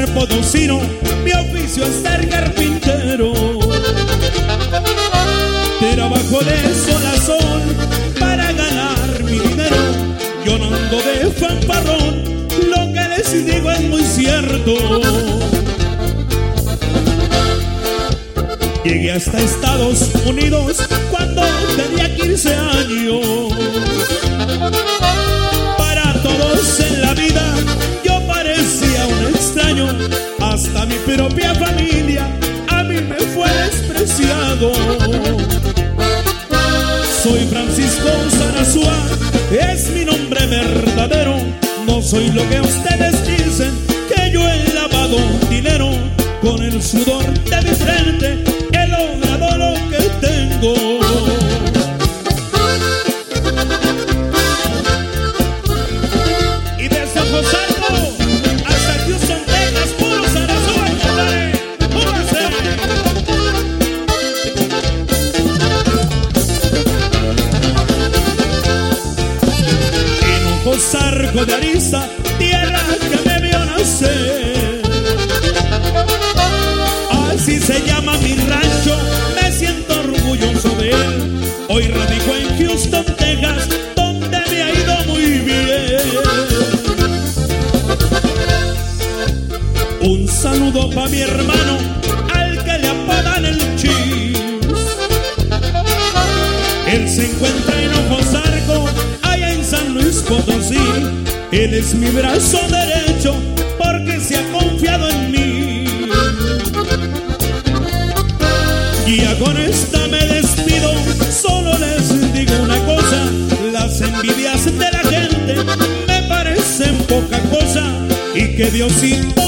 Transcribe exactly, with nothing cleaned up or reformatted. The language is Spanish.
ser potosino, mi oficio es ser carpintero. Trabajo de sol a sol para ganar mi dinero. Yo no ando de fanfarrón, lo que les digo es muy cierto. Llegué hasta Estados Unidos cuando tenía quince años. Para todos en la vida yo parecía un extraño. Hasta mi propia familia a mí me fue despreciado. Soy Francisco Sarasúa, es mi nombre verdadero. No soy lo que ustedes dicen, que yo he lavado dinero. Con el sudor de mi frente he logrado lo que tengo. Y desde Josarco hasta Houston, Texas, puro Sarasúa, compadre. ¡Póngase! En un Josarco de Ariza, tierra que me vio nacer. Así se llama mi rancho, me siento orgulloso de él. Hoy radico en Houston, Texas, donde me ha ido muy bien. Un saludo pa' mi hermano, al que le apodan el Chis. Él se encuentra en Ojosarco, allá en San Luis Potosí. Él es mi brazo derecho, porque se ha confiado en mí. Y ya con esta me despido, solo les digo una cosa: las envidias de la gente me parecen poca cosa, y que Diosito